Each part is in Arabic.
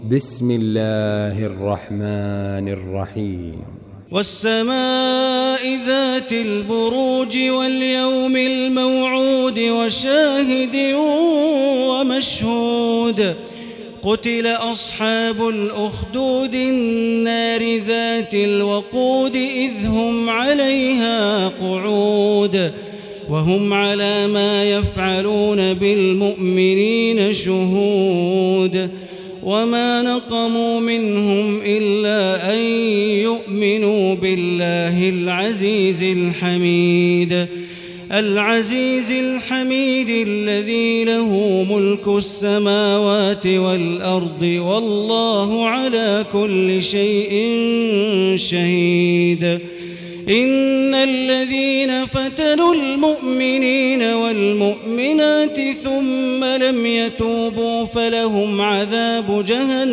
بسم الله الرحمن الرحيم. والسماء ذات البروج واليوم الموعود وشاهد ومشهود. قتل أصحاب الأخدود النار ذات الوقود إذ هم عليها قعود وهم على ما يفعلون بالمؤمنين شهود. وما نقموا منهم إلا أن يؤمنوا بالله العزيز الحميد الذي له ملك السماوات والأرض والله على كل شيء شهيد. إن الذين فتنوا المؤمنين والمؤمنات ثم لم يتوبوا فلهم عذاب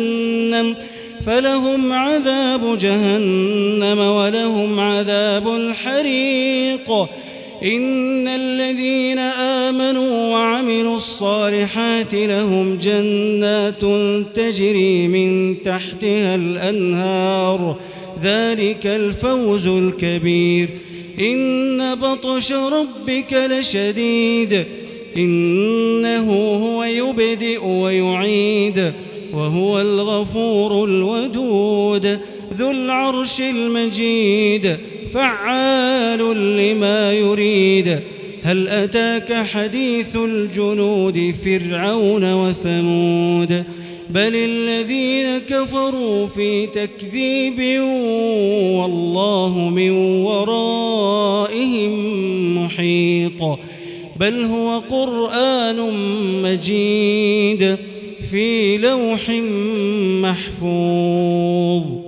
جهنم ولهم عذاب الحريق. إن الذين آمنوا وعملوا الصالحات لهم جنات تجري من تحتها الأنهار ذلك الفوز الكبير. إن بطش ربك لشديد إنه هو يبدئ ويعيد وهو الغفور الودود ذو العرش المجيد فعال لما يريد. هل أتاك حديث الجنود فرعون وثمود بل الذين كفروا في تكذيب والله من ورائهم محيط. بل هو قرآن مجيد في لوح محفوظ.